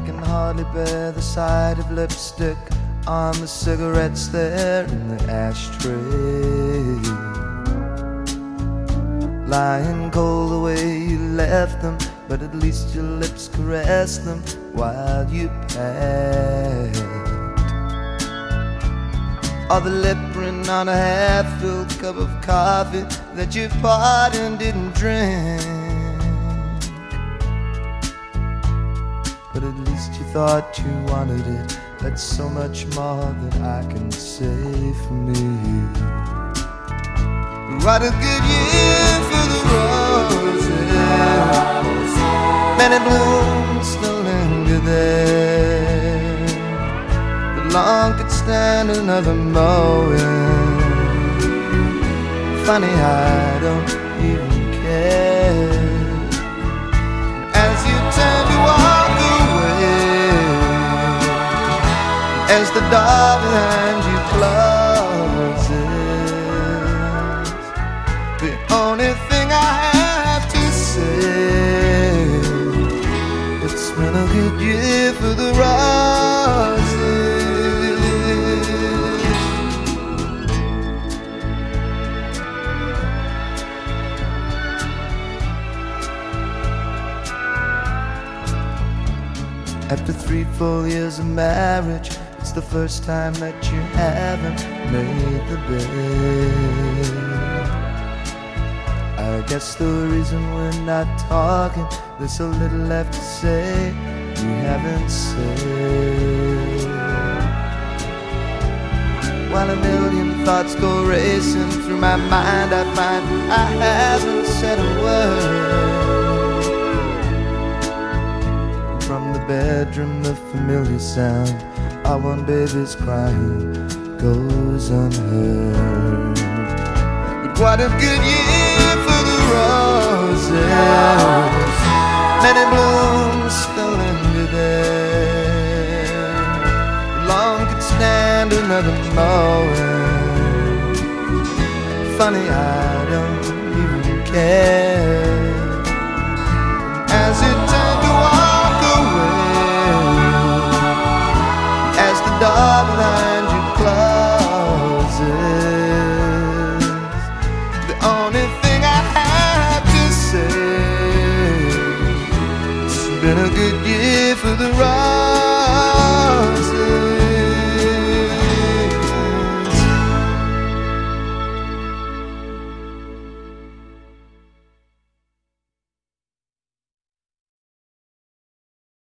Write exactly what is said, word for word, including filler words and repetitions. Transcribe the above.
can hardly bear the sight of lipstick on the cigarettes there in the ashtray, lying cold the way you left them, but at least your lips caressed them while you passed. Or the lip print on a half-filled cup of coffee that you poured and didn't drink, but at least you thought you wanted it. That's so much more than I can say for me. What a good year for the roses, many blooms still linger there, but long could stand another mowing. Funny, I don't even care. As you turn to walk away, as the door behind you closes, the only thing I have to say, it's been a good year for the roses. After three full years of marriage, it's the first time that you haven't made the bed. I guess the reason we're not talking, there's so little left to say we haven't said. While a million thoughts go racing through my mind, I find I haven't said a word. From the bedroom, the familiar sound of one baby's crying goes unheard. But what a good year for the roses, many blooms still linger there, long could stand another mowing. Funny, I don't even care.